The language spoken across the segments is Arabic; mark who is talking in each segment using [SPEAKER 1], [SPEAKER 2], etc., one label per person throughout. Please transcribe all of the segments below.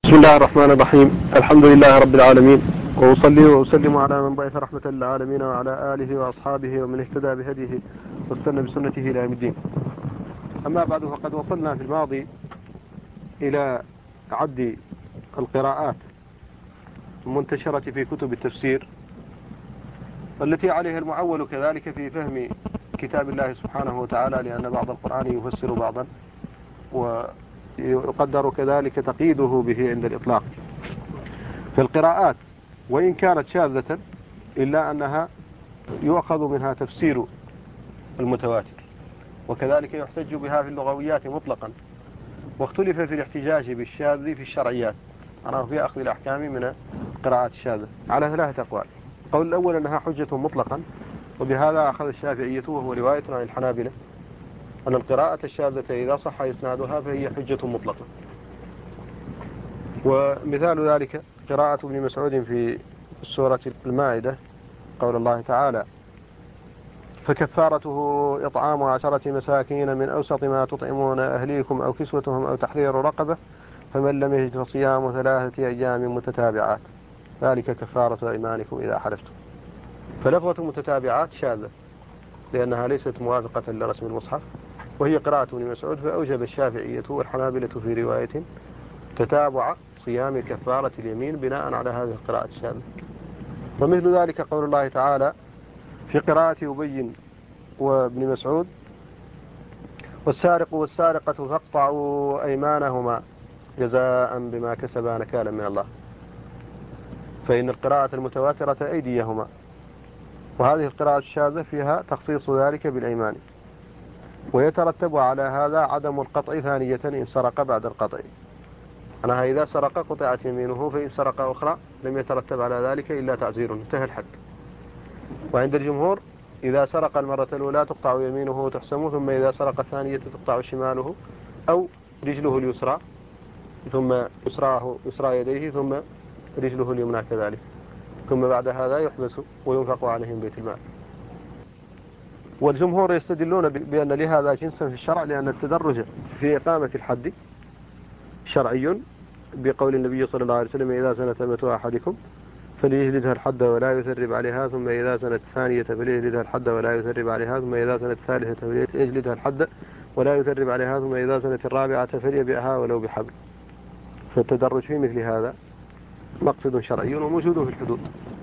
[SPEAKER 1] بسم الله الرحمن الرحيم. الحمد لله رب العالمين، وأصلي وأسلم على من بعث رحمة للعالمين وعلى آله وأصحابه ومن اهتدى بهديه واستنى بسنته إلى يوم الدين. أما بعد، فقد وصلنا في الماضي إلى عد القراءات المنتشرة في كتب التفسير والتي عليها المعول كذلك في فهم كتاب الله سبحانه وتعالى، لأن بعض القرآن يفسر بعضا ويقدر كذلك تقييده به عند الإطلاق. فالقراءات وإن كانت شاذة إلا أنها يؤخذ منها تفسير المتواتر، وكذلك يحتج بها في اللغويات مطلقا، واختلف في الاحتجاج بالشاذ في الشرعيات، أنا في أخذ الأحكام من القراءات الشاذة على ثلاثة أقوال. القول الأول أنها حجة مطلقا، وبهذا أخذ الشافعية وهو رواية عن الحنابلة أن القراءة الشاذة إذا صح إسنادها فهي حجة مطلقة. ومثال ذلك قراءة ابن مسعود في سورة المائدة قول الله تعالى: فكفارته إطعام 10 مساكين من أوسط ما تطعمون أهليكم أو كسوتهم أو تحرير رقبة فمن لم يجد فصيام 3 أيام متتابعات ذلك كفارة أيمانكم إذا حلفتم. فلفظة متتابعات شاذة لأنها ليست موافقة لرسم المصحف، وهي قراءة ابن مسعود، فأوجب الشافعية والحنابلة في رواية تتابع صيام كفارة اليمين بناء على هذه القراءة الشاذة. ومثل ذلك قول الله تعالى في قراءة أبي وابن مسعود: والسارق والسارقة فاقطعوا أيمانهما جزاء بما كسبا نكالا من الله. فإن القراءة المتواترة أيديهما، وهذه القراءة الشاذة فيها تخصيص ذلك بالأيمان، ويترتب على هذا عدم القطع ثانية إن سرق بعد القطع. أنها إذا سرق قطعت يمينه، فإن سرق أخرى لم يترتب على ذلك إلا تعزير، انتهى الحد. وعند الجمهور إذا سرق المرة الأولى تقطع يمينه وتحسمه، ثم إذا سرق الثانية تقطع شماله أو رجله اليسرى، ثم يسرى يديه، ثم رجله اليمنى كذلك، ثم بعد هذا يحبس وينفق عليهم بيت المال. والجمهور يستدلون بأن لهذا جنسا في الشرع، لأن التدرج في إقامة الحد شرعي بقول النبي صلى الله عليه وسلم: إذا زنت أمة أحدكم فليجلدها الحد ولا يثرب عليها، ثم إذا زنت الثانية فليجلدها الحد ولا يثرب عليها، ثم إذا زنت الثالثة فليجلدها الحد ولا يثرب عليها، ثم إذا زنت الرابعة فليبيعها ولو بحبل. فالتدرج في مثل هذا مقصد شرعي وموجود في الحدود.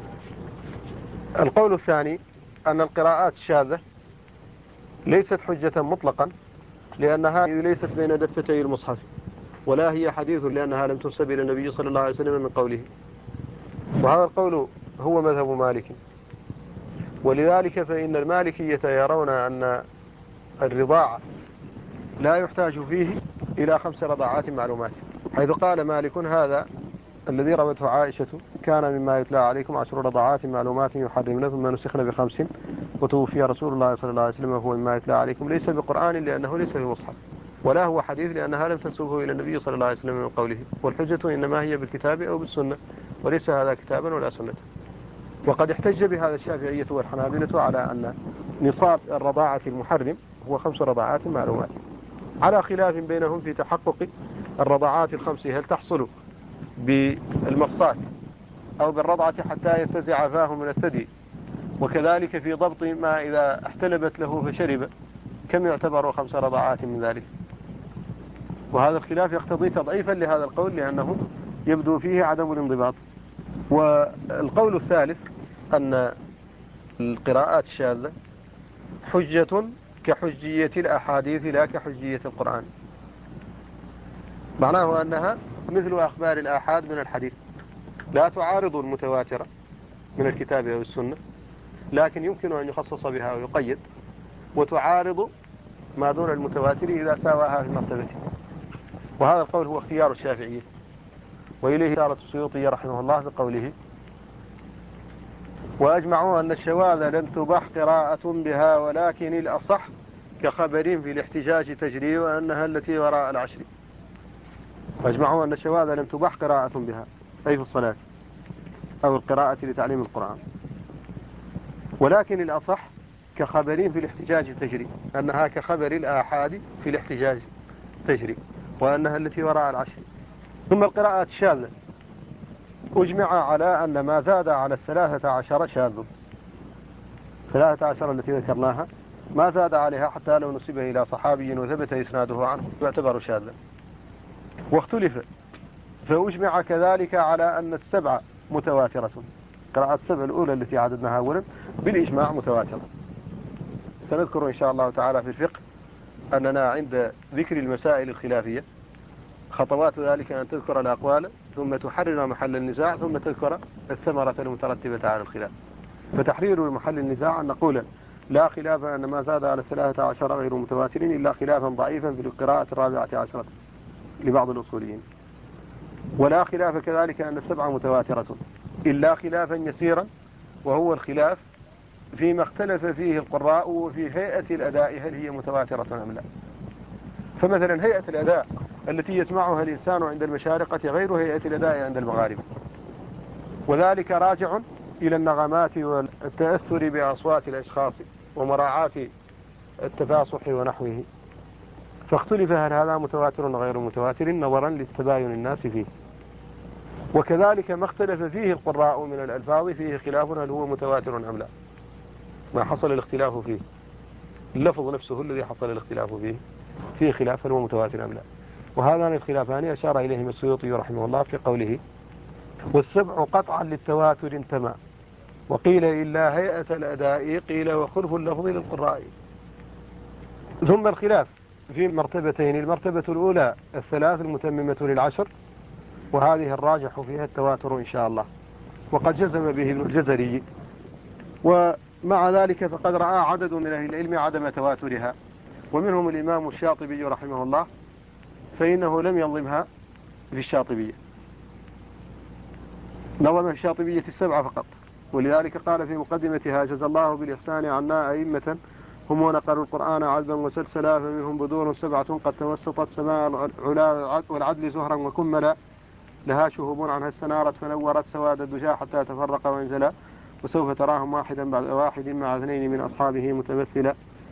[SPEAKER 1] القول الثاني أن القراءات الشاذة ليست حجة مطلقا، لأنها ليست بين دفتي المصحف، ولا هي حديث لأنها لم تنسب إلى النبي صلى الله عليه وسلم من قوله. وهذا القول هو مذهب مالك، ولذلك فإن المالكية يرون أن الرضاعة لا يحتاج فيه إلى 5 رضاعات معلومات، حيث قال مالك: هذا الذي روته عائشة كان مما يتلى عليكم 10 رضاعات معلومات يحرمن ثم نسخن ب5 وتوفي رسول الله صلى الله عليه وسلم وهو مما يتلى عليكم، ليس بقرآن لأنه ليس في مصحف، ولا هو حديث لأنها لم تنسبه إلى النبي صلى الله عليه وسلم من قوله، والحجة إنما هي بالكتاب أو بالسنة، وليس هذا كتابا ولا سنة. وقد احتج بهذا الشافعية والحنابلة على أن نصاب الرضاعة المحرم هو 5 رضاعات معلومات، على خلاف بينهم في تحقق الرضاعات ال5 هل تحصل بالمصات أو بالرضعة حتى ينتزع فاه من الثدي، وكذلك في ضبط ما إذا احتلبت له فشرب كم يعتبر 5 رضاعات من ذلك. وهذا الخلاف يقتضي تضعيفا لهذا القول، لأنه يبدو فيه عدم الانضباط. والقول الثالث أن القراءات الشاذة حجة كحجية الأحاديث لا كحجية القرآن، معناه أنها مثل أخبار الآحاد من الحديث، لا تعارض المتواترة من الكتاب أو السنة، لكن يمكن أن يخصص بها ويقيد، وتعارض ما دون المتواتر إذا ساواها في مرتبته. وهذا القول هو اختيار الشافعية، وإليه إشارة السيوطي رحمه الله بقوله: وأجمعوا أن الشواذ لم تبح قراءة بها ولكن الأصح كخبر في الاحتجاج تجري وأنها التي وراء العشر. وأجمعوا أن الشواذ لم تبح قراءة بها أي في الصلاة أو القراءة لتعليم القرآن، ولكن الأصح كخبر في الاحتجاج تجري، أنها كخبر الآحاد في الاحتجاج تجري، وأنها التي وراء العشر. ثم القراءات الشاذة أجمع على أن ما زاد على 13 شاذ. 13 التي ذكرناها ما زاد عليها حتى لو نسب إلى صحابي وثبت إسناده عنه يعتبر شاذا. واختلف فأجمع كذلك على أن 7 متواترة. قراءات 7 الأولى التي عددناها أولا بالإجماع متواترة. سنذكر إن شاء الله تعالى في الفقه أننا عند ذكر المسائل الخلافية خطوات ذلك أن تذكر الأقوال ثم تحرر محل النزاع ثم تذكر الثمرة المترتبة على الخلاف. فتحرير محل النزاع أن نقول لا خلاف أن ما زاد على 13 غير متواتر إلا خلافا ضعيفا في القراءة 14 لبعض الأصوليين، ولا خلاف كذلك أن 7 متواترة إلا خلافا يسيرا وهو الخلاف فيما اختلف فيه القراء وفي هيئة الأداء هل هي متواترة أم لا. فمثلا هيئة الأداء التي يسمعها الإنسان عند المشارقة غير هيئة الأداء عند المغاربة، وذلك راجع إلى النغمات والتأثر بأصوات الأشخاص ومراعاة التفاصح ونحوه. فاختلف هل هذا متواتر غير متواتر نظرا للتباين الناس فيه. وكذلك ما اختلف فيه القراء من الألفاظ فيه خلاف هل هو متواتر أم لا، ما حصل الاختلاف فيه اللفظ نفسه الذي حصل الاختلاف فيه خلاف هل هو متواتر أم لا. وهذان الخلافان أشار إليهما السيوطي رحمه الله في قوله والسبع قطعا للتواتر انتمى وقيل إلا هيئة الأداء قيل وخلف اللفظ للقراء. ثم الخلاف في مرتبتين، المرتبة الأولى 3 المتممة ل10 وهذه الراجح فيها التواتر إن شاء الله، وقد جزم به ابن الجزري. ومع ذلك فقد رأى عدد من أهل العلم عدم تواترها، ومنهم الإمام الشاطبي رحمه الله فإنه لم ينظمها في الشاطبية، نظم الشاطبية 7 فقط، ولذلك قال في مقدمتها جزى الله بالإحسان عنا أئمة هم ونقلوا القرآن عذبا وسلسلا فمنهم بدور 7 قد توسطت سماء العلا والعدل زهرا وكملا لها شهوب عنها استنارت فنورت سواد الدجى حتى تفرق وانزلا وسوف تراهم واحدا بعد واحد مع 2 من أصحابه متمثلا.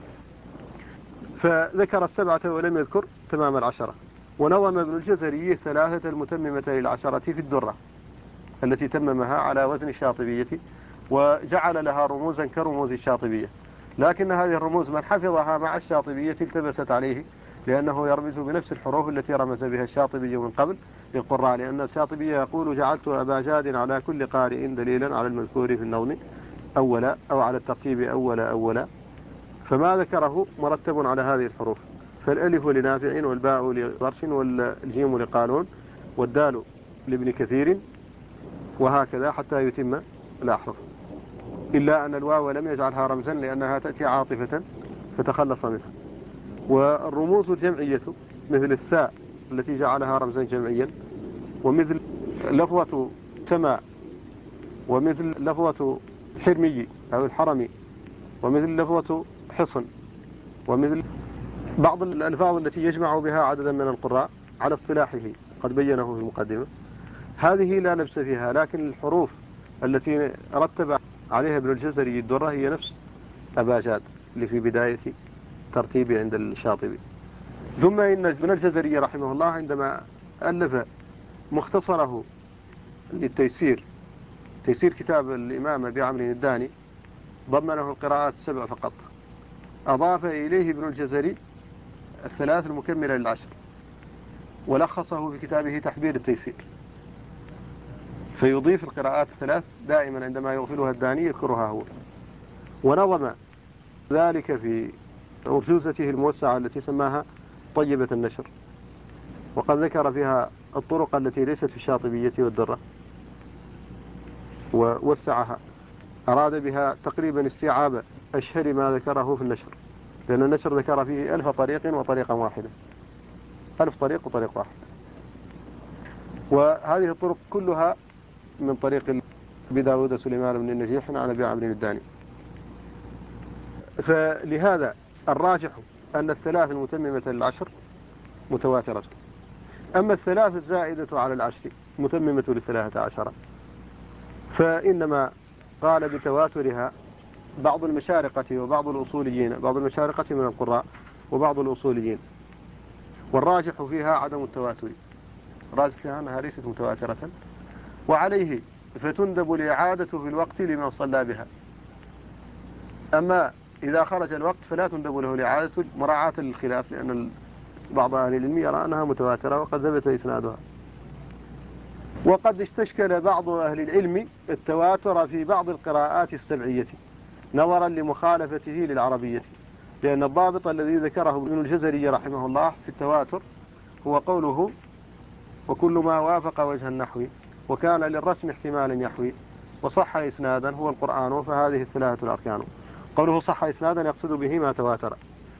[SPEAKER 1] فذكر 7 ولم يذكر تمام 10. ونظم ابن الجزري 3 المتممة ل10 في الدرة التي تممها على وزن الشاطبية وجعل لها رموزا كرموز الشاطبية، لكن هذه الرموز من حفظها مع الشاطبية التبست عليه لأنه يرمز بنفس الحروف التي رمز بها الشاطبي من قبل للقراء، لأن الشاطبي يقول جعلت أبا جاد على كل قارئ دليلا على المذكور في النظم أولا أو على الترتيب أولا، فما ذكره مرتب على هذه الحروف، فالألف لنافع والباء لغرش والجيم لقالون والدال لابن كثير وهكذا حتى يتم الأحرف، إلا أن الواو لم يجعلها رمزا لأنها تأتي عاطفة فتخلص منها. والرموز الجمعية مثل الثاء التي جعلها رمزا جمعيا، ومثل لفظة سماء، ومثل لفظة حرمي أو الحرمي، ومثل لفظة حصن، ومثل بعض الألفاظ التي يجمع بها عددا من القراء على اصطلاحه قد بينه في المقدمة. هذه لا لبس فيها، لكن الحروف التي رتب عليها ابن الجزري الدرة هي نفس أبا جاد اللي في بداية ترتيب عند الشاطبي. ثم إن ابن الجزري رحمه الله عندما ألف مختصره للتيسير، تيسير كتاب الإمام أبي عمرو الداني، ضمنه القراءات 7 فقط، أضاف إليه ابن الجزري 3 المكملة ل10 ولخصه في كتابه تحبير التيسير، فيضيف القراءات 3 دائما عندما يغفلها الداني يذكرها هو. ونظم ذلك في أرجوزته الموسعة التي سماها طيبة النشر، وقد ذكر فيها الطرق التي ليست في الشاطبية والدرة ووسعها، أراد بها تقريبا استيعاب أشهر ما ذكره في النشر، لأن النشر ذكر فيه 1000 طريق وطريقا واحدة، 1000 طريق وطريق واحد، وهذه الطرق كلها من طريق بداود سليمان بن النجيح عن أبي عمرو الداني. فلهذا الراجح أن 3 المتممة ل10 متواترة، أما 3 الزائدة على 10 متممة ل13 فإنما قال بتواترها بعض المشارقة وبعض الأصوليين، بعض المشارقة من القراء وبعض الأصوليين، والراجح فيها عدم التواتر، راجح فيها أنها ليست متواترة، وعليه فتندب الإعادة في الوقت لمن صلى بها. أما إذا خرج الوقت فلا تندب له الإعادة مراعاة للخلاف، لأن بعض أهل العلم يرى أنها متواترة وقد ثبت إسنادها. وقد استشكل بعض أهل العلم التواتر في بعض القراءات السبعية نظرا لمخالفته للعربية، لأن الضابط الذي ذكره ابن الجزري رحمه الله في التواتر هو قوله: وكل ما وافق وجه النحو وكان للرسم احتمالا يحوي وصح إسنادا هو القرآن فهذه الثلاثة الأركان. قوله صح إسنادا يقصد به ما تواتر.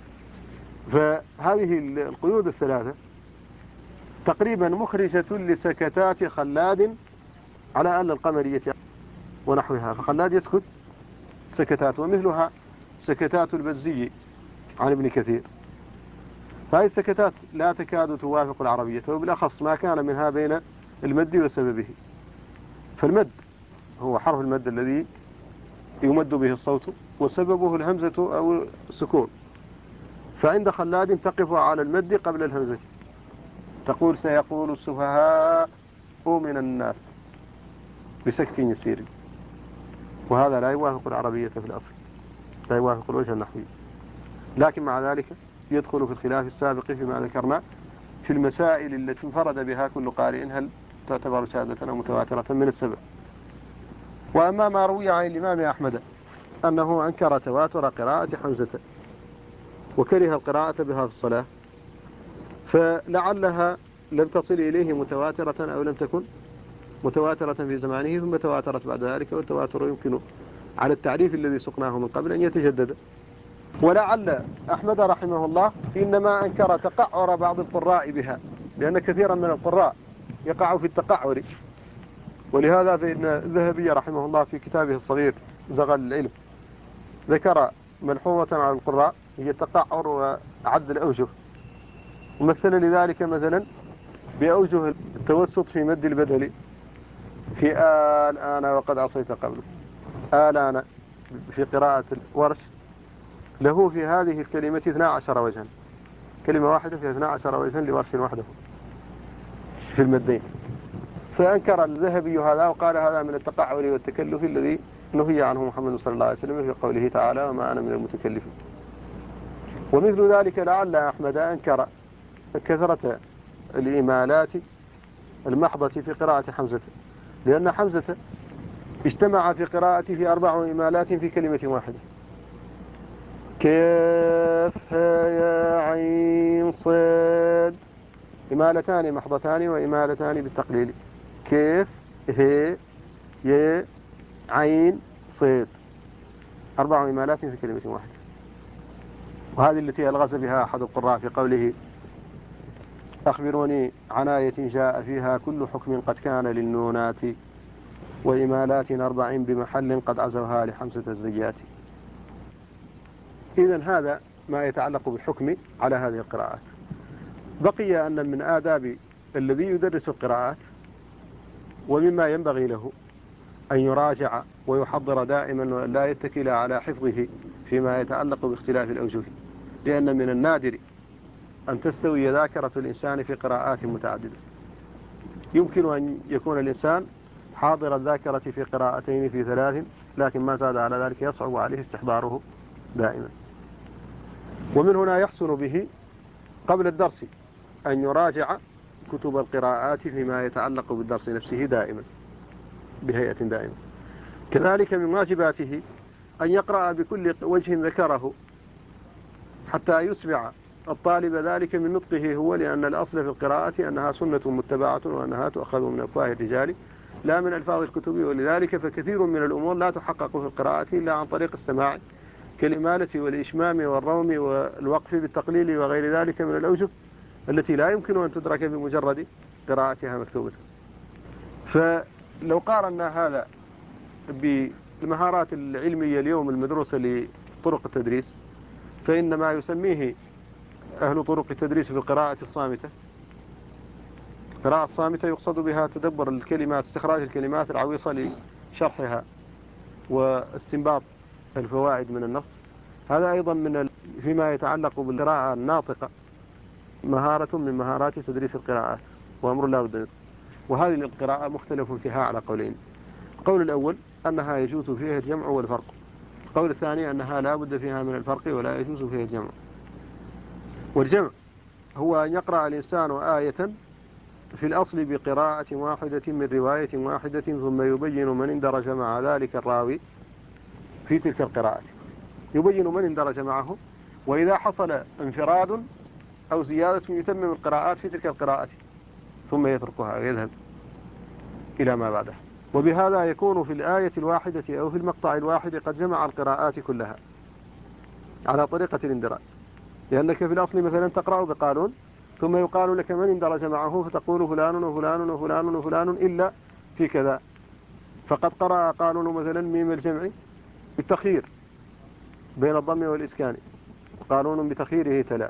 [SPEAKER 1] فهذه القيود الثلاثة تقريبا مخرجة لسكتات خلاد على أن القمرية ونحوها، فخلاد يسكت سكتات، ومثلها سكتات البزي عن ابن كثير. فهذه السكتات لا تكاد توافق العربية، وبالأخص ما كان منها بين المد وسببه. فالمد هو حرف المد الذي يمد به الصوت، وسببه الهمزة أو السكون. فعند خلاد تقف على المد قبل الهمزة، تقول: سيقول السفهاء من الناس، بسكت يسير، وهذا لا يوافق العربية في الأصل، لا يوافق الوجه النحوي. لكن مع ذلك يدخل في الخلاف السابق فيما ذكرنا في المسائل التي انفرد بها كل قارئ هل تعتبر شهادة أو متواترة من السبع. وأما ما روي عن الإمام أحمد أنه أنكر تواتر قراءة حمزة وكره القراءة بها في الصلاة، فلعلها لم تصل إليه متواترة أو لم تكن متواترة في زمانه ثم تواترت بعد ذلك، والتواتر يمكن على التعريف الذي سقناه من قبل أن يتجدد. ولعل أحمد رحمه الله إنما أنكر تقعر بعض القراء بها، لأن كثيرا من القراء يقع في التقعر. ولهذا فإن الذهبي رحمه الله في كتابه الصغير زغل العلم ذكر ملحوظة على القراء هي التقعر وعد الأوجه، ومثل لذلك مثلا بأوجه التوسط في مد البدل في آن وقد عصيت قبله. آن في قراءة الورش له في هذه الكلمة 12 وجها، كلمة واحدة فيها 12 وجها لورش وحده في المدين. فأنكر الذهبي هذا وقال هذا من التقعر والتكلف الذي نهي عنه محمد صلى الله عليه وسلم في قوله تعالى: وما أنا من المتكلفين. ومثل ذلك لعل أحمد أنكر كثرة الإمالات المحضة في قراءة حمزة، لأن حمزة اجتمع في قراءته 4 إمالات في كلمة واحدة: كاف يا عين صاد، إمالتان محضتان وإمالتان بالتقليل، كيف هي يا عين صاد، 4 إمالات في كلمة واحدة. وهذه التي ألغز بها أحد القراء في قوله: أخبروني عن آية جاء فيها كل حكم قد كان للنونات وإمالات 4 بمحل قد عزوها لحمزة الزيات. إذن هذا ما يتعلق بالحكم على هذه القراءات. بقي أن من آداب الذي يدرس القراءات ومما ينبغي له أن يراجع ويحضر دائما ولا يتكل على حفظه فيما يتعلق باختلاف الأوجه، لأن من النادر أن تستوي ذاكرة الإنسان في قراءات متعددة. يمكن أن يكون الإنسان حاضر الذاكرة في قراءتين في 3، لكن ما زاد على ذلك يصعب عليه استحضاره دائما. ومن هنا يحسن به قبل الدرس أن يراجع كتب القراءات فيما يتعلق بالدرس نفسه دائما بهيئة دائمة. كذلك من واجباته أن يقرأ بكل وجه ذكره حتى يسمع الطالب ذلك من نطقه هو، لأن الأصل في القراءة أنها سنة متبعة وأنها تؤخذ من أفواه الرجال لا من ألفاظ الكتب. ولذلك فكثير من الأمور لا تحقق في القراءة إلا عن طريق السماع، كالإمالة والإشمام والروم والوقف بالتقليل وغير ذلك من الأوجه التي لا يمكن أن تدرك بمجرد قراءتها مكتوبة. فلو قارنا هذا بالمهارات العلمية اليوم المدروسة لطرق التدريس، فإن ما يسميه أهل طرق التدريس في القراءة الصامتة، القراءة الصامتة يقصد بها تدبر الكلمات، استخراج الكلمات العويصة لشرحها واستنباط الفوائد من النص. هذا أيضا من فيما يتعلق بالقراءة الناطقة مهارة من مهارات تدريس القراءات. وأمر لا بد منه. وهذه القراءة مختلف فيها على قولين. القول الأول أنها يجوز فيها الجمع والفرق. القول الثاني أنها لا بد فيها من الفرق ولا يجوز فيها الجمع. والجمع هو أن يقرأ الإنسان آية في الأصل بقراءة واحدة من رواية واحدة ثم يبين من اندرج مع ذلك الراوي في تلك القراءة، يبين من اندرج معه، وإذا حصل انفراد أو زيادة يتمم القراءات في تلك القراءة ثم يتركها ويذهب إلى ما بعده. وبهذا يكون في الآية الواحدة أو في المقطع الواحد قد جمع القراءات كلها على طريقة الاندراج، لأنك في الأصل مثلا تقرأ بقالون ثم يقال لك من اندرج معه فتقول فلان وفلان وفلان وفلان إلا في كذا، فقد قرأ قالون مثلا ميم الجمع بالتخيير بين الضم والإسكان، قالون بتخييره تلا.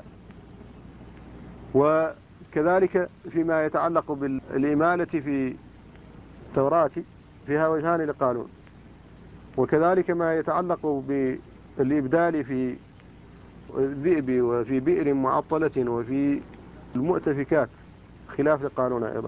[SPEAKER 1] وكذلك فيما يتعلق بالإمالة في التوراة فيها وجهان لقالون، وكذلك ما يتعلق بالإبدال في الذئب وفي بئر معطلة وفي المؤتفكات خلاف لقالون أيضا.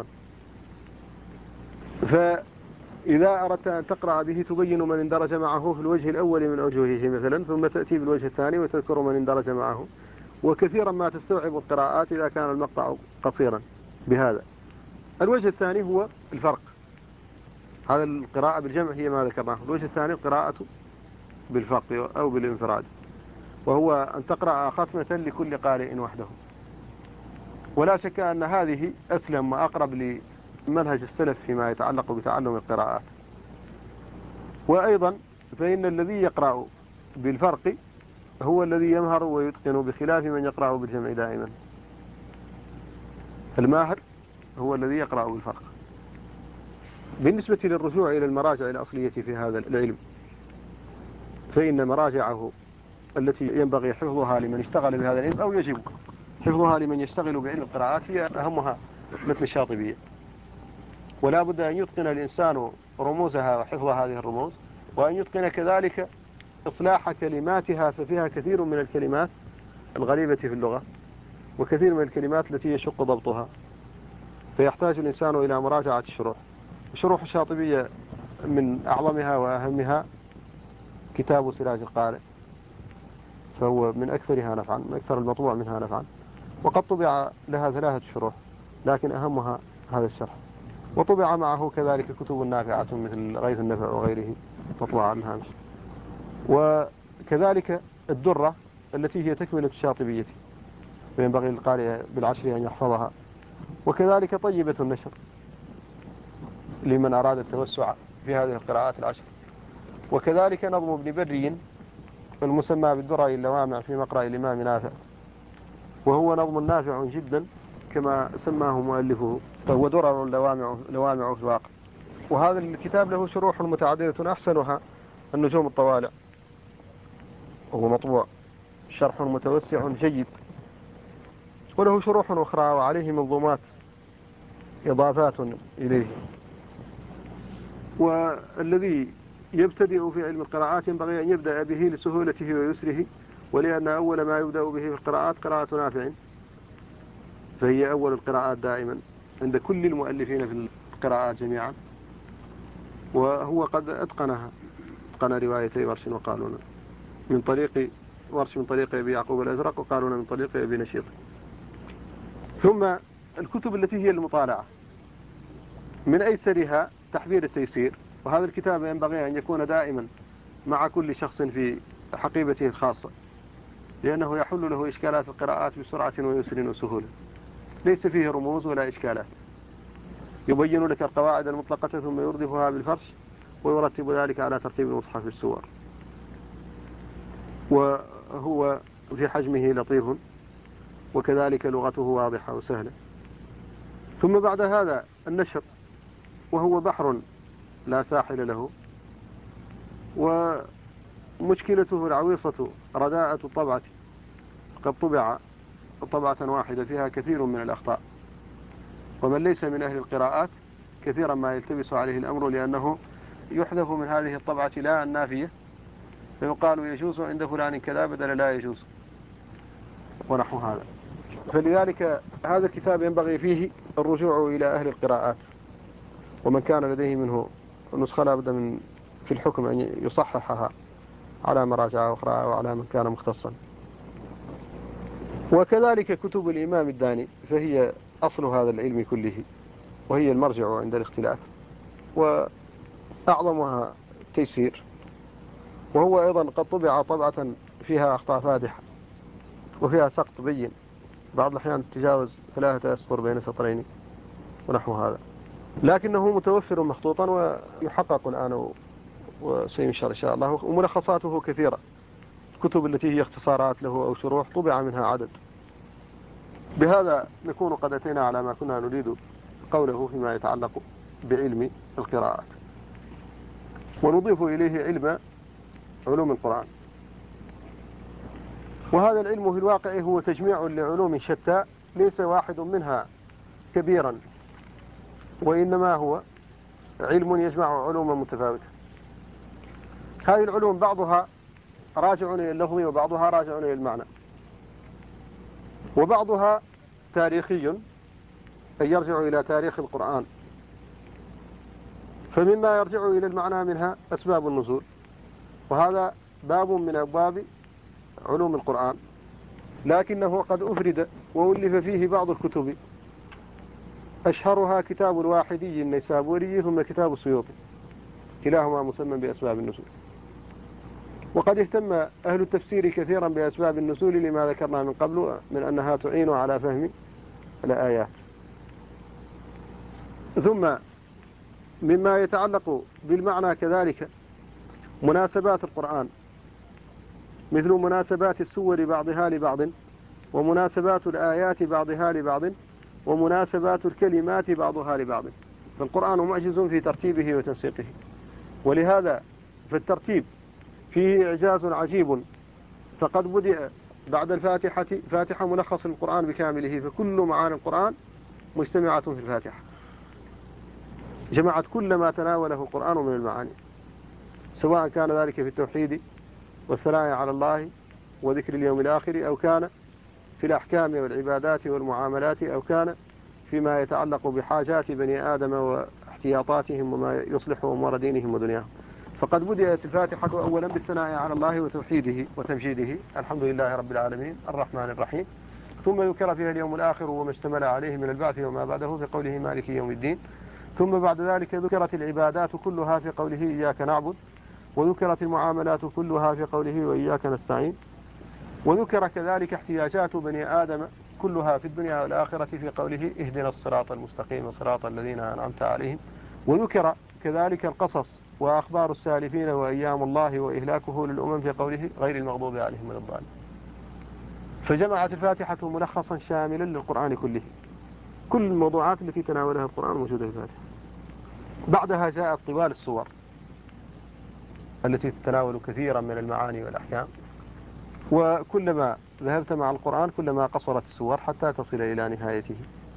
[SPEAKER 1] فإذا أردت أن تقرأ به تبين من اندرج معه في الوجه الأول من أوجهه مثلا، ثم تأتي بالوجه الثاني وتذكر من اندرج معه. وكثيرا ما تستوعب القراءات إذا كان المقطع قصيرا بهذا. الوجه الثاني هو الفرق، هذا القراءة بالجمع هي ما ذكرناه. الوجه الثاني القراءة بالفرق أو بالانفراد، وهو أن تقرأ ختمة لكل قارئ وحده. ولا شك أن هذه أسلم وأقرب لمنهج السلف فيما يتعلق بتعلم القراءات. وأيضا فإن الذي يقرأ بالفرق هو الذي يمهر ويتقن، بخلاف من يقرأ بالجمع دائما. الماهر هو الذي يقرأ بالفرق. بالنسبة للرجوع إلى المراجع الأصلية في هذا العلم، فإن مراجعه التي ينبغي حفظها لمن اشتغل بهذا العلم أو يجب حفظها لمن يشتغل بعلم القراءات هي أهمها مثل الشاطبية. ولا بد أن يتقن الإنسان رموزها وحفظ هذه الرموز، وأن يتقن كذلك إصلاح كلماتها، ففيها كثير من الكلمات الغريبة في اللغة وكثير من الكلمات التي يشق ضبطها، فيحتاج الإنسان إلى مراجعة الشروح. شروح الشاطبية من أعظمها وأهمها كتاب سراج القارئ، فهو من أكثرها نفعا، من أكثر المطبوع منها نفعا، وقد طبع لها 3 شروح لكن أهمها هذا الشرح. وطبع معه كذلك كتب نافعة مثل غيث النفع وغيره مطبوعة على الهامش. وكذلك الدرة التي هي تكملة الشاطبية فينبغي للقارئ بالعشر أن يحفظها. وكذلك طيبة النشر لمن أراد التوسع في هذه القراءات العشر. وكذلك نظم ابن بري المسمى بالدرر اللوامع في مقرأ الإمام نافع، وهو نظم نافع جدا كما سماه مؤلفه، فهو درر لوامع في الواقع. وهذا الكتاب له شروح متعددة أحسنها النجوم الطوالع، وهو مطبوع شرح متوسع جيد، وله شروح أخرى وعليه منظومات إضافات إليه. والذي يبتدئ في علم القراءات ينبغي أن يبدأ به لسهولته ويسره، ولأن أول ما يبدأ به في القراءات قراءة نافع، فهي أول القراءات دائما عند كل المؤلفين في القراءات جميعا. وهو قد أتقن روايتي ورش وقالون، من طريق ورش من طريق أبي يعقوب الأزرق، وقالون من طريق أبي نشيط. ثم الكتب التي هي المطالعة من أيسرها تحذير التيسير، وهذا الكتاب ينبغي أن يكون دائما مع كل شخص في حقيبته الخاصة، لأنه يحل له إشكالات القراءات بسرعة ويسر وسهولة، ليس فيه رموز ولا إشكالات، يبين لك القواعد المطلقة ثم يردفها بالفرش ويرتب ذلك على ترتيب المصحف السور. وهو في حجمه لطيف، وكذلك لغته واضحة وسهلة. ثم بعد هذا النشر، وهو بحر لا ساحل له، ومشكلته العويصة رداءة الطبعة، قد طبع طبعة واحدة فيها كثير من الأخطاء، ومن ليس من أهل القراءات كثيرا ما يلتبس عليه الأمر، لأنه يحذف من هذه الطبعة لا النافية فيقال يجوز عند فلان كذا بدل لا يجوز ونحو هذا. فلذلك هذا الكتاب ينبغي فيه الرجوع إلى أهل القراءات، ومن كان لديه منه نسخة لا بد من في الحكم أن يصححها على مراجع أخرى وعلى من كان مختصا. وكذلك كتب الإمام الداني فهي أصل هذا العلم كله، وهي المرجع عند الاختلاف، وأعظمها تيسير. وهو أيضا قد طبع طبعة فيها أخطاء فادحة وفيها سقط بين، بعض الأحيان تتجاوز 3 أسطر بين سطرين ونحو هذا، لكنه متوفر مخطوطا ويحقق الآن وسينشر إن شاء الله. وملخصاته كثيرة، الكتب التي هي اختصارات له أو شروح طبع منها عدد. بهذا نكون قد أتينا على ما كنا نريد قوله فيما يتعلق بعلم القراءات، ونضيف إليه علم علوم القرآن. وهذا العلم في الواقع هو تجميع لعلوم شتى، ليس واحد منها كبيرا، وإنما هو علم يجمع علوما متفاوتة. هذه العلوم بعضها راجع إلى اللفظ وبعضها راجع إلى المعنى، وبعضها تاريخي أي يرجع إلى تاريخ القرآن. فمما يرجع إلى المعنى منها أسباب النزول، وهذا باب من أبواب علوم القرآن، لكنه قد أفرد وألف فيه بعض الكتب، أشهرها كتاب الواحدي النيسابوري ثم كتاب السيوطي، كلاهما مسمى بأسباب النزول. وقد اهتم أهل التفسير كثيرا بأسباب النزول لما ذكرنا من قبل من أنها تعين على فهم الآيات. ثم مما يتعلق بالمعنى كذلك مناسبات القرآن، مثل مناسبات السور بعضها لبعض، ومناسبات الآيات بعضها لبعض، ومناسبات الكلمات بعضها لبعض. فالقرآن معجز في ترتيبه وتنسيقه، ولهذا فالترتيب فيه إعجاز عجيب. فقد بدأ بعد الفاتحة فاتحة ملخص القرآن بكامله، فكل معاني القرآن مجتمعة في الفاتحة، جمعت كل ما تناوله القرآن من المعاني، سواء كان ذلك في التوحيد والثناء على الله وذكر اليوم الآخر، أو كان في الأحكام والعبادات والمعاملات، أو كان فيما يتعلق بحاجات بني آدم واحتياطاتهم وما يصلح أمور دينهم ودنياهم. فقد بدأت الفاتحة أولا بالثناء على الله وتوحيده وتمجيده، الحمد لله رب العالمين الرحمن الرحيم، ثم ذكر فيها اليوم الآخر وما اشتمل عليه من البعث وما بعده في قوله مالك يوم الدين. ثم بعد ذلك ذكرت العبادات كلها في قوله إياك نعبد، وذكرت المعاملات كلها في قوله وإياك نستعين، وذكر كذلك احتياجات بني آدم كلها في الدنيا والآخرة في قوله اهدنا الصراط المستقيم صراط الذين أنعمت عليهم، وذكر كذلك القصص وأخبار السالفين وأيام الله وإهلاكه للأمم في قوله غير المغضوب عليهم ولا الضالين. فجمعت الفاتحة ملخصا شاملا للقرآن كله، كل الموضوعات التي تناولها القرآن موجودة في الفاتحة. بعدها جاءت طوال السور التي تتناول كثيرا من المعاني والأحكام، وكلما ذهبت مع القرآن كلما قصرت السور حتى تصل إلى نهايته.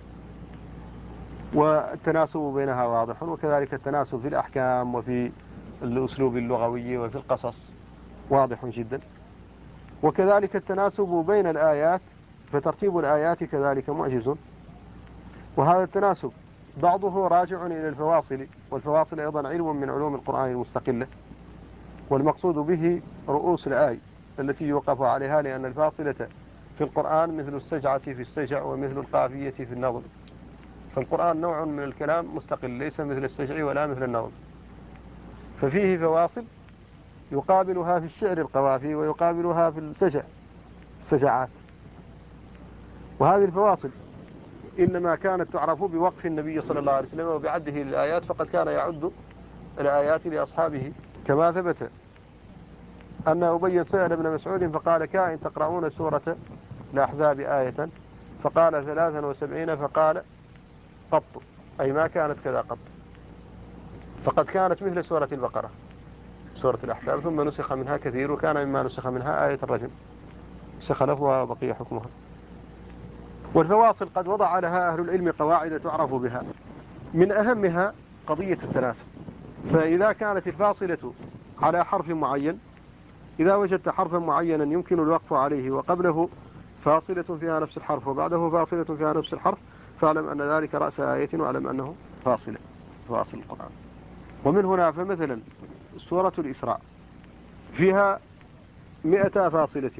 [SPEAKER 1] والتناسب بينها واضح، وكذلك التناسب في الأحكام وفي الأسلوب اللغوي وفي القصص واضح جدا، وكذلك التناسب بين الآيات، فترتيب الآيات كذلك معجز. وهذا التناسب بعضه راجع إلى الفواصل، والفواصل أيضا علم من علوم القرآن المستقلة، والمقصود به رؤوس الآي التي يوقف عليها، لأن الفاصلة في القرآن مثل السجعة في السجع ومثل القافية في النظم. فالقرآن نوع من الكلام مستقل، ليس مثل السجع ولا مثل النظم، ففيه فواصل يقابلها في الشعر القوافي ويقابلها في السجع السجعات. وهذه الفواصل إنما كانت تعرف بوقف النبي صلى الله عليه وسلم وبعده للآيات، فقد كان يعد الآيات لأصحابه، كما ثبت أن أبي سأل ابن مسعود فقال كائن تقرؤون سورة الأحزاب آية؟ فقال 73، فقال قط، أي ما كانت كذا قط، فقد كانت مثل سورة البقرة سورة الأحزاب، ثم نسخ منها كثير، وكان مما نسخ منها آية الرجم، نسخ لفظها وبقي حكمها. والفواصل قد وضع لها أهل العلم قواعد تعرف بها، من أهمها قضية التناسب. فإذا كانت الفاصلة على حرف معين، إذا وجدت حرفا معينا يمكن الوقف عليه وقبله فاصلة فيها نفس الحرف وبعده فاصلة فيها نفس الحرف، فاعلم أن ذلك رأس آية واعلم أنه فاصل القرآن. ومن هنا فمثلا سورة الإسراء فيها 100 فاصلة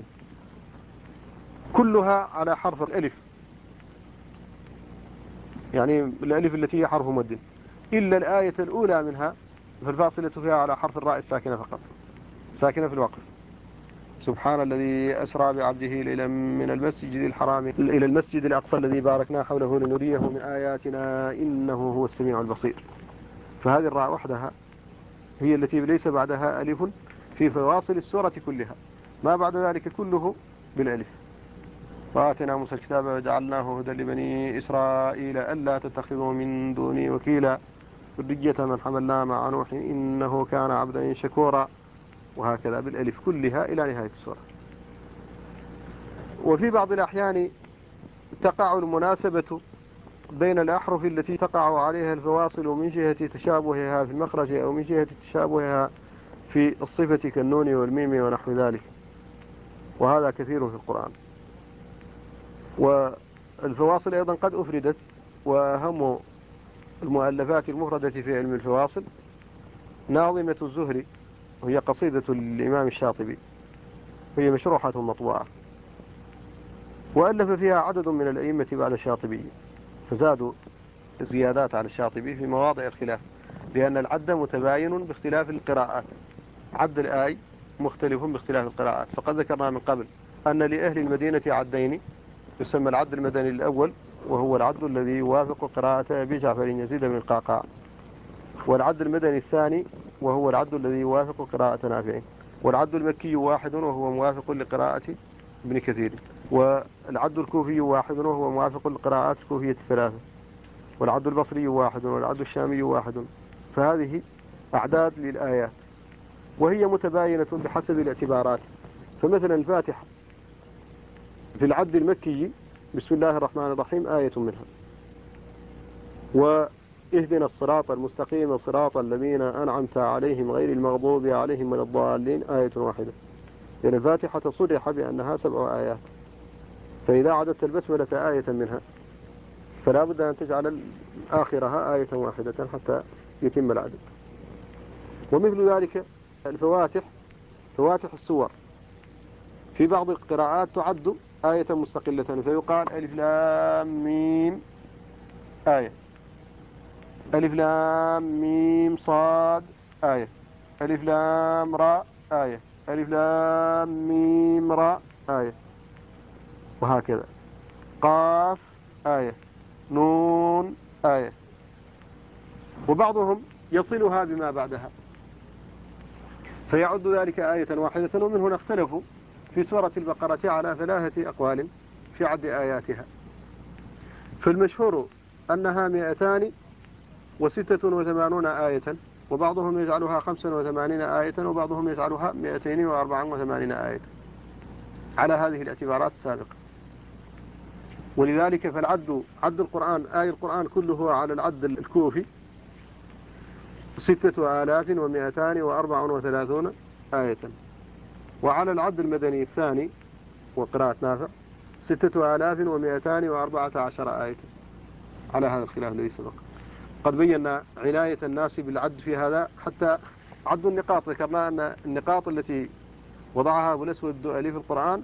[SPEAKER 1] كلها على حرف الألف، يعني الألف التي هي حرف مد، إلا الآية الأولى منها فالفاصلة فيها على حرف الراء الساكنة فقط، ساكنة في الوقف. سبحان الذي أسرى بعبده ليلا من المسجد الحرام إلى المسجد الأقصى الذي باركنا حوله لنريه من آياتنا إنه هو السميع البصير. فهذه الراء وحدها هي التي ليس بعدها ألف في فواصل السورة كلها، ما بعد ذلك كله بالألف. وآتنا موسى الكتاب وجعلناه هدى لبني إسرائيل ألا تتخذوا من دوني وكيلا ذرية من حملنا مع نوح إنه كان عبدا شكورا، وهكذا بالألف كلها إلى نهاية السورة. وفي بعض الأحيان تقع المناسبة بين الأحرف التي تقع عليها الفواصل من جهة تشابهها في المخرج أو من جهة تشابهها في الصفة كالنون والميم ونحو ذلك، وهذا كثير في القرآن. والفواصل أيضا قد أفردت، وأهم المؤلفات المفردة في علم الفواصل ناظمة الزهري، وهي قصيدة الإمام الشاطبي، وهي مشروحة مطبوعة، وألف فيها عدد من الأئمة بعد الشاطبي، فزادوا زيادات على الشاطبي في مواضع الخلاف، لأن العد متباين باختلاف القراءات، عد الآي مختلف باختلاف القراءات. فقد ذكرنا من قبل أن لأهل المدينة عدين، يسمى العد المدني الأول وهو العد الذي يوافق قراءة أبي جعفر يزيد بن القعقاع، والعد المدني الثاني وهو العد الذي يوافق قراءة نافع، والعد المكي واحد وهو موافق لقراءة ابن كثير، والعد الكوفي واحد وهو موافق لقراءات الكوفية الثلاثة، والعد البصري واحد، والعد الشامي واحد. فهذه أعداد للآيات وهي متباينة بحسب الاعتبارات. فمثلا الفاتحة في العد المكي بسم الله الرحمن الرحيم آية منها، واهدنا الصراط المستقيم صراط الذين أنعمت عليهم غير المغضوب عليهم ولا الضالين آية واحدة. يعني الفاتحة صرح بأنها 7 آيات، فإذا عددت البسملة آية منها فلا بد أن تجعل آخرها آية واحدة حتى يتم العدد. ومثل ذلك الفواتح، فواتح السور في بعض القراءات تعد آية مستقلة، فيقال ألف لام ميم آية، ألف لام ميم صاد آية، ألف لام راء آية، ألف لام ميم راء آية، وهكذا. قاف آية، نون آية. وبعضهم يصلها بما بعدها فيعد ذلك آية واحدة. ومن هنا اختلفوا في سورة البقرة على 3 أقوال في عد آياتها، فالمشهور أنها 286 آية، وبعضهم يجعلها 85 آية، وبعضهم يجعلها 284 آية على هذه الاعتبارات السابقة. ولذلك فالعد عد القرآن آية القرآن كله على العد الكوفي 6234 آية، وعلى العد المدني الثاني وقراءة نافع 6214 آية، على هذا الخلاف الذي سبق. قد بينا عناية الناس بالعد في هذا، حتى عد النقاط ذكرنا أن النقاط التي وضعها أبو الأسود الدؤلي في القرآن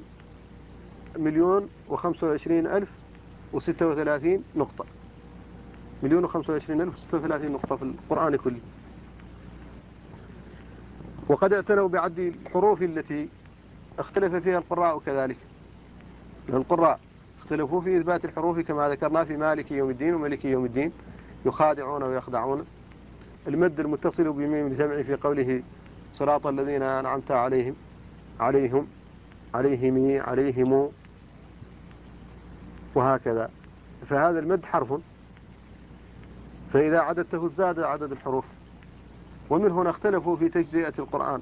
[SPEAKER 1] 1,025,036 نقطة، 1,025,036 نقطة في القرآن كله. وقد اعتنوا بعد الحروف التي اختلف فيها القراء كذلك، القراء اختلفوا في إثبات الحروف كما ذكرنا في مالك يوم الدين وملك يوم الدين، يخادعون ويخدعون. المد المتصل بميم الجمع في قوله صراط الذين أنعمت عليهم وهكذا، فهذا المد حرف، فإذا عددته زاد عدد الحروف. ومن هنا اختلفوا في تجزئة القرآن،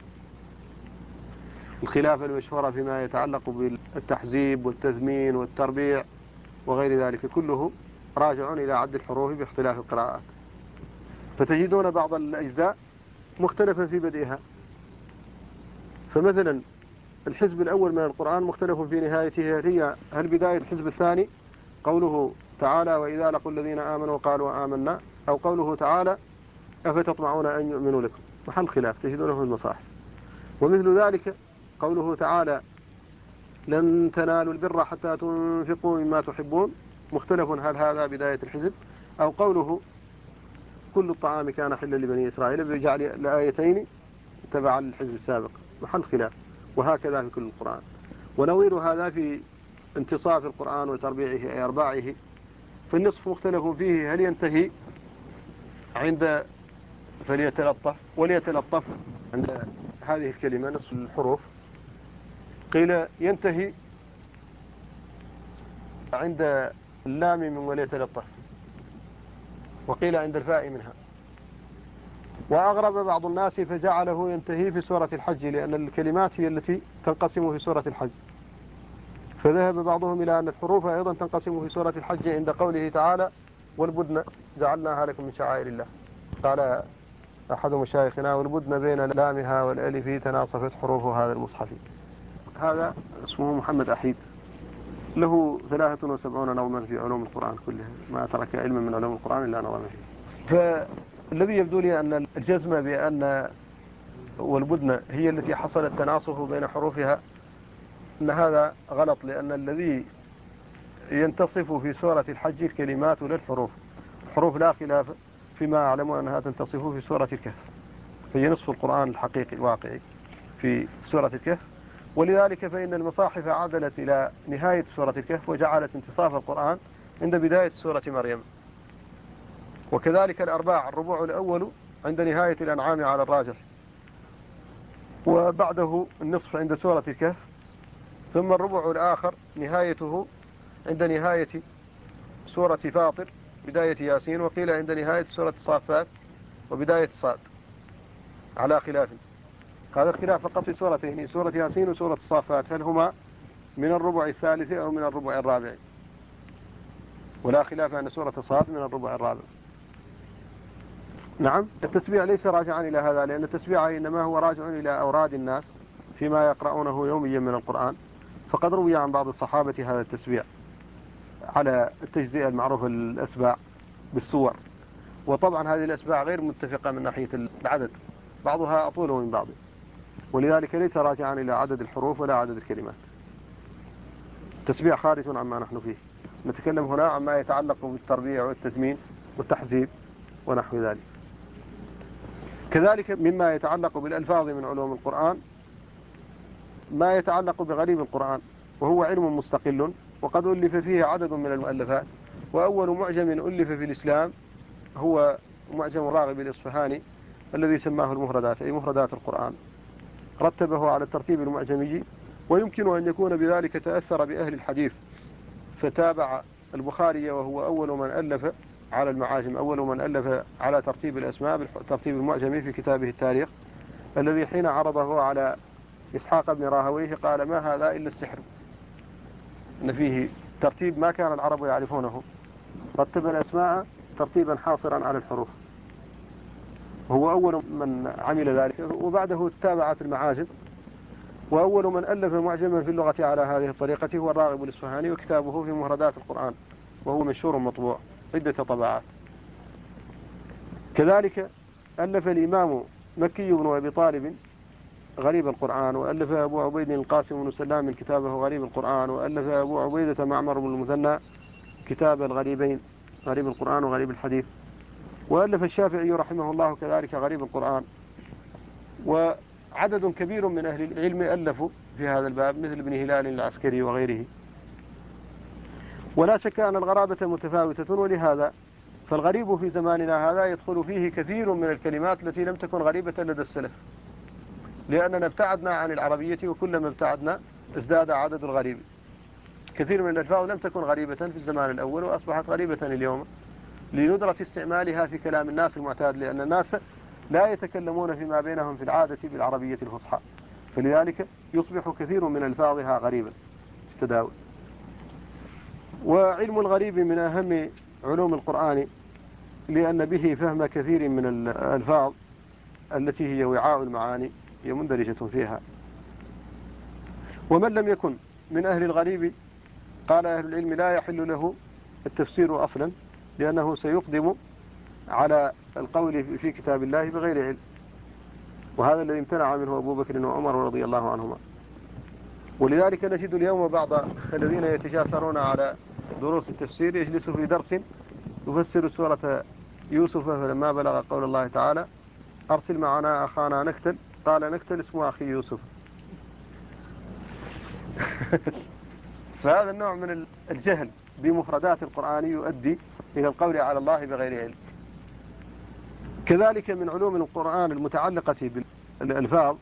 [SPEAKER 1] الخلاف المشهورة فيما يتعلق بالتحزيب والتثمين والتربيع وغير ذلك كله راجع إلى عد الحروف باختلاف القراءات. فتجدون بعض الأجزاء مختلفة في بدئها، فمثلا الحزب الأول من القرآن مختلف في نهايته، هل بداية الحزب الثاني قوله تعالى وإذا لقوا الذين آمنوا قالوا آمنا، أو قوله تعالى أفتطمعون أن يؤمنوا لكم، محل خلاف تجدونه في المصاحف. ومثل ذلك قوله تعالى لن تنالوا البر حتى تنفقوا مما تحبون، مختلف هل هذا بداية الحزب أو قوله كل الطعام كان حلا لبني إسرائيل بجعل الآيتين تبعا للحزب السابق، محل خلاف. وهكذا في كل القرآن. ونظير هذا في انتصاف القرآن وتربيعه أي أرباعه، في النصف مختلف فيه هل ينتهي عند فليتلطف وليتلطف عند هذه الكلمة نصف الحروف، قيل ينتهي عند اللام من وليتلطف، وقيل عند الفاء منها. وأغرب بعض الناس فجعله ينتهي في سورة الحج، لأن الكلمات هي التي تنقسم في سورة الحج، فذهب بعضهم إلى أن الحروف أيضا تنقسم في سورة الحج عند قوله تعالى والبدن جعلناها لكم من شعائر الله. قال أحد مشايخنا والبدن بين لامها والألف تناصفت حروف هذا المصحف. هذا اسمه محمد أحيد، له 73 نظما في علوم القرآن كلها، ما ترك علما من علوم القرآن إلا نظم فيه. فالذي يبدو لي أن الجزم بأن والبدن هي التي حصل التناصف بين حروفها أن هذا غلط، لأن الذي ينتصف في سورة الحج الكلمات للحروف، الحروف لا خلاف فيما أعلم أنها تنتصف في سورة الكهف، هي نصف القرآن الحقيقي الواقعي في سورة الكهف. ولذلك فإن المصاحف عدلت إلى نهاية سورة الكهف وجعلت انتصاف القرآن عند بداية سورة مريم. وكذلك الأرباع، الربع الأول عند نهاية الأنعام على الراجح، وبعده النصف عند سورة الكهف، ثم الربع الآخر نهايته عند نهاية سورة فاطر بداية ياسين، وقيل عند نهاية سورة الصافات وبداية صاد، على خلاف. هذا الخلاف فقط في سورتين، سورة ياسين وسورة الصافات، هل هما من الربع الثالث أو من الربع الرابع، ولا خلاف أن سورة صاد من الربع الرابع. نعم، التسبيع ليس راجعا إلى هذا، لأن التسبيع إنما هو راجع إلى أوراد الناس فيما يقرؤونه يوميا من القرآن، فقد روي عن بعض الصحابة هذا التسبيع على التجزئة المعروفة الأسباع بالسور. وطبعا هذه الأسباع غير متفقة من ناحية العدد، بعضها أطول من بعض، ولذلك ليس راجعا إلى عدد الحروف ولا عدد الكلمات. التسبيع خارج عما نحن فيه، نتكلم هنا عما يتعلق بالتربيع والتثمين والتحزيب ونحو ذلك. كذلك مما يتعلق بالألفاظ من علوم القرآن ما يتعلق بغريب القرآن، وهو علم مستقل وقد ألف فيه عدد من المؤلفات. وأول معجم ألف في الإسلام هو معجم الراغب الإصفهاني الذي سماه المفردات، أي مفردات القرآن، رتبه على الترتيب المعجمي. ويمكن أن يكون بذلك تأثر بأهل الحديث فتابع البخاري، وهو أول من ألف على المعاجم، أول من ألف على ترتيب الأسماء بالترتيب المعجمي في كتابه التاريخ، الذي حين عرضه على إسحاق بن راهويه قال ما هذا إلا السحر، إن فيه ترتيب ما كان العرب يعرفونه، رتب الأسماء ترتيبا حاصرا على الحروف، وهو أول من عمل ذلك. وبعده تابعت المعاجم، وأول من ألف معجما في اللغة على هذه الطريقة هو الراغب الإصفهاني، وكتابه في مفردات القرآن، وهو مشهور مطبوع عدة طبعات. كذلك ألف الإمام مكي بن أبي طالب غريب القرآن، وألف أبو عبيد القاسم بن سلام كتابه غريب القرآن، وألف أبو عبيدة معمر بن المثنى كتاب الغريبين، غريب القرآن وغريب الحديث، وألف الشافعي رحمه الله كذلك غريب القرآن. وعدد كبير من أهل العلم ألفوا في هذا الباب مثل ابن هلال العسكري وغيره. ولا شك أن الغرابة متفاوتة، ولهذا فالغريب في زماننا هذا يدخل فيه كثير من الكلمات التي لم تكن غريبة لدى السلف، لأننا ابتعدنا عن العربية، وكلما ابتعدنا ازداد عدد الغريب. كثير من الألفاظ لم تكن غريبة في الزمان الأول وأصبحت غريبة اليوم لندرة استعمالها في كلام الناس المعتاد، لأن الناس لا يتكلمون فيما بينهم في العادة بالعربية الفصحى، فلذلك يصبح كثير من ألفاظها غريبا في التداول. وعلم الغريب من أهم علوم القرآن، لأن به فهم كثير من الألفاظ التي هي وعاء المعاني، هي مندرجة فيها. ومن لم يكن من أهل الغريب قال أهل العلم لا يحل له التفسير أصلا، لأنه سيقدم على القول في كتاب الله بغير علم، وهذا الذي امتنع منه أبو بكر وعمر رضي الله عنهما. ولذلك نجد اليوم بعض الذين يتجاسرون على دروس التفسير يجلس في درس يفسر سورة يوسف، فلما بلغ قول الله تعالى أرسل معنا أخانا نكتل قال نكتل اسم أخي يوسف. فهذا النوع من الجهل بمفردات القرآن يؤدي إلى القول على الله بغير علم. كذلك من علوم القرآن المتعلقة بالألفاظ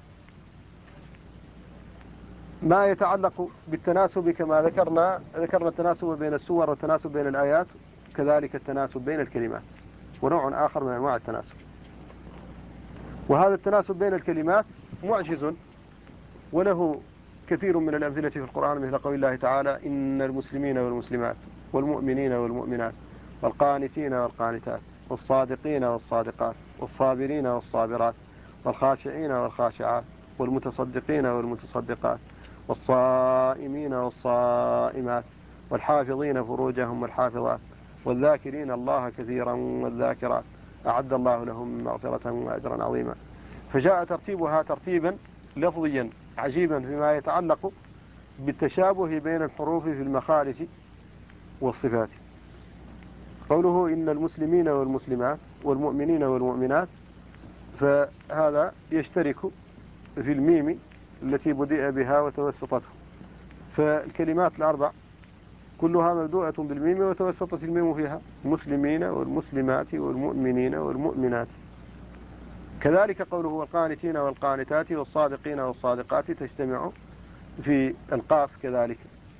[SPEAKER 1] ما يتعلق بالتناسب، كما ذكرنا التناسب بين السور والتناسب بين الآيات، كذلك التناسب بين الكلمات، ونوع آخر من أنواع التناسب. وهذا التناسب بين الكلمات معجز، وله كثير من الأمثلة في القرآن، مثل قول الله تعالى إن المسلمين والمسلمات والمؤمنين والمؤمنات والقانتين والقانتات والصادقين والصادقات والصابرين والصابرات والخاشعين والخاشعات والمتصدقين والمتصدقات والصائمين والصائمات والحافظين فروجهم والحافظات والذاكرين الله كثيرا والذاكرات أعد الله لهم مغفرة وأجرا عظيما. فجاء ترتيبها ترتيبا لفظيا عجيبا فيما يتعلق بالتشابه بين الحروف في المخارج والصفات. قوله إن المسلمين والمسلمات والمؤمنين والمؤمنات، فهذا يشترك في الميم التي بدأ بها وتوسطته، فالكلمات الأربع كلها مبدوءة بالميم وتوسطت الميم فيها، مسلمين والمسلمات والمؤمنين والمؤمنات. كذلك قوله والقانتين والقانتات والصادقين والصادقات تجتمع في القاف، كذلك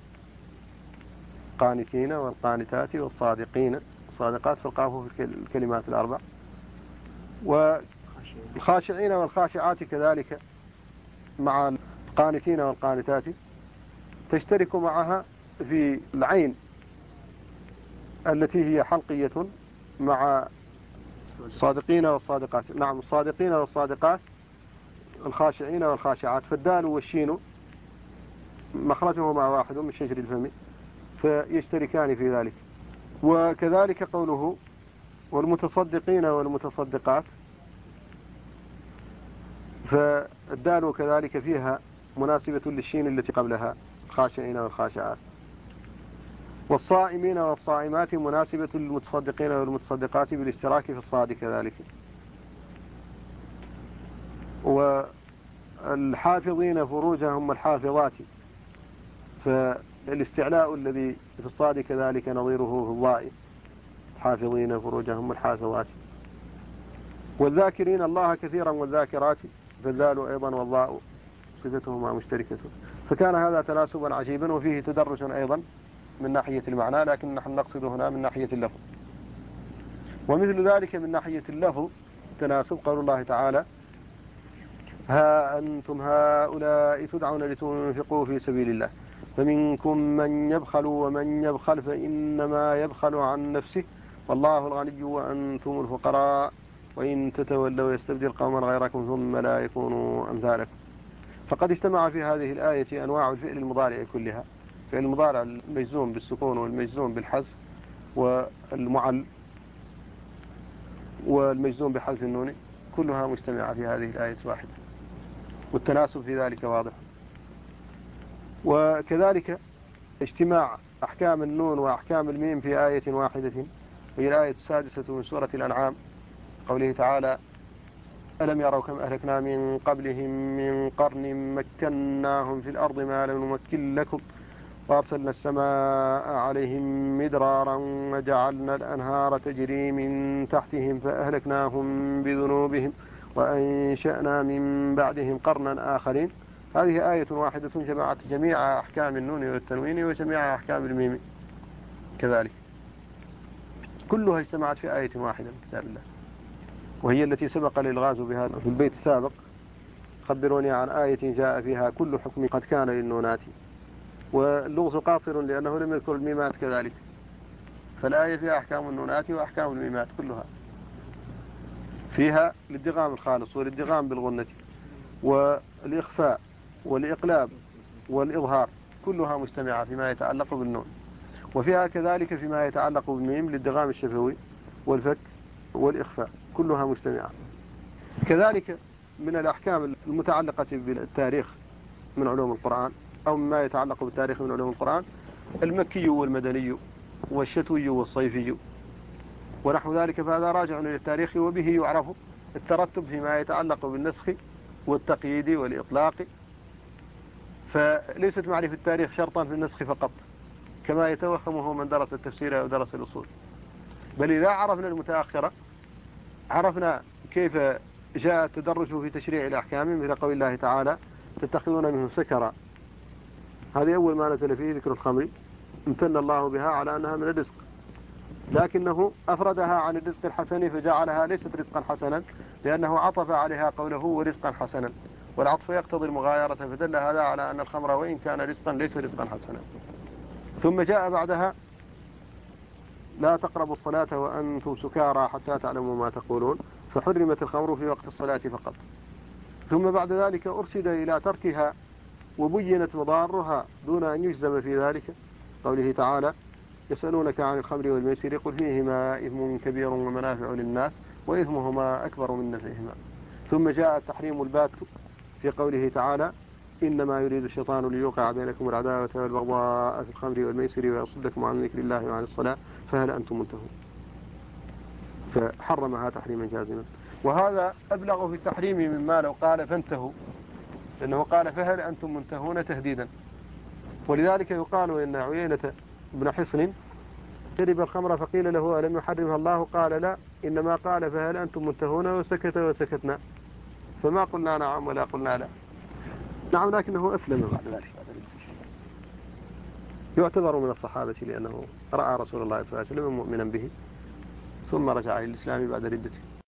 [SPEAKER 1] قانتين والقانتات والصادقين الصادقات في القاف في الكلمات الأربع. والخاشعين والخاشعات كذلك مع القانتين والقانتات تشترك معها في العين التي هي حلقية مع الصادقين والصادقات. نعم، الصادقين والصادقات الخاشعين والخاشعات، فالدال والشين مخرجهما واحد من شجر الفم، فيشتركان في ذلك. وكذلك قوله والمتصدقين والمتصدقات، فالدال كذلك فيها مناسبة للشين التي قبلها، الخاشعين والخاشعات. والصائمين والصائمات مناسبة للمتصدقين والمتصدقات بالاشتراك في الصاد كذلك. والحافظين فروجهم والحافظات، فالاستعلاء الذي في الصاد كذلك نظيره في الضاء، حافظين فروجهم والحافظات. والذاكرين الله كثيرا والذاكرات، فالذال أيضا والضاء صفتهما مشتركة. فكان هذا تناسبا عجيبا، وفيه تدرج أيضا من ناحية المعنى، لكن نحن نقصد هنا من ناحية اللفظ. ومثل ذلك من ناحية اللفظ تناسب قول الله تعالى ها أنتم هؤلاء تدعون لتنفقوا في سبيل الله فمنكم من يبخل ومن يبخل فإنما يبخل عن نفسه والله الغني وأنتم الفقراء وإن تتولوا يستبدل قوما غيركم ثم لا يكونوا أمثالكم. فقد اجتمع في هذه الآية أنواع الفعل المضارع كلها، فعل المضارع المجزوم بالسكون والمجزوم بالحذف والمعل والمجزوم بحذف النون، كلها مجتمعة في هذه الآية واحدة، والتناسب في ذلك واضح. وكذلك اجتماع أحكام النون وأحكام الميم في آية واحدة، هي الآية السادسة من سورة الأنعام، قوله تعالى ألم يروا كم أهلكنا من قبلهم من قرن مكناهم في الأرض ما لم نمكن لكم وأرسلنا السماء عليهم مدرارا وجعلنا الأنهار تجري من تحتهم فأهلكناهم بذنوبهم وأنشأنا من بعدهم قرنا آخرين. هذه آية واحدة جمعت جميع أحكام النون والتنوين وجميع أحكام الميم كذلك، كلها اجتمعت في آية واحدة من كتاب الله، وهي التي سبق للغاز بها في البيت السابق. خبروني عن آية جاء فيها كل حكم قد كان للنونات. واللغز قاصر لأنه لم يذكر الميمات كذلك، فالآية فيها أحكام النونات وأحكام الميمات كلها، فيها الادغام الخالص والادغام بالغنة والإخفاء والإقلاب والإظهار كلها مجتمعة فيما يتعلق بالنون، وفيها كذلك فيما يتعلق بالميم للدغام الشفوي والفك والإخفاء كلها مجتمعة. كذلك من الأحكام المتعلقة بالتاريخ من علوم القرآن أو مما يتعلق بالتاريخ من علوم القرآن المكي والمدني والشتوي والصيفي ونحو ذلك، فهذا راجع إلى التاريخ، وبه يعرف الترتب فيما يتعلق بالنسخ والتقييد والإطلاق. فليست معرفة التاريخ شرطا في النسخ فقط كما يتوهمه من درس التفسير أو درس الأصول، بل إذا عرفنا المتأخرة عرفنا كيف جاء التدرج في تشريع الأحكام، مثل قول الله تعالى تتخذون منه سكرا، هذه أول ما نزل فيه ذكر الخمر، امتن الله بها على أنها من الرزق، لكنه أفردها عن الرزق الحسن فجعلها ليست رزقا حسنا، لأنه عطف عليها قوله ورزقا حسنا، والعطف يقتضي المغايرة، فدل هذا على أن الخمر وإن كان رزقا ليس رزقا حسنا. ثم جاء بعدها لا تقربوا الصلاة وأنتم سكارى حتى تعلموا ما تقولون، فحرمت الخمر في وقت الصلاة فقط. ثم بعد ذلك أرشد إلى تركها وبينت مضارها دون أن يجزم في ذلك، قوله تعالى يسألونك عن الخمر والميسر قل فيهما إثم كبير ومنافع للناس وإثمهما أكبر من نفعهما. ثم جاء التحريم البات في قوله تعالى إنما يريد الشيطان ليوقع بينكم العداوة والبغضاء في الخمر والميسر ويصدكم عن ذكر الله وعن الصلاة فهل أنتم منتهون، فحرمها تحريما جازما. وهذا أبلغ في التحريم مما لو قال فانتهوا، لأنه قال فهل أنتم منتهون تهديدا. ولذلك يقال إن عيينة بن حصن شرب الخمر فقيل له ألم يحرمها الله؟ قال لا، إنما قال فهل أنتم منتهون وسكت وسكتنا، فما قلنا نعم ولا قلنا لا. نعم، لكنه أسلم بعد ذلك، يعتبر من الصحابة لأنه رأى رسول الله صلى الله عليه وسلم مؤمنا به ثم رجع إلى الإسلام بعد ردته.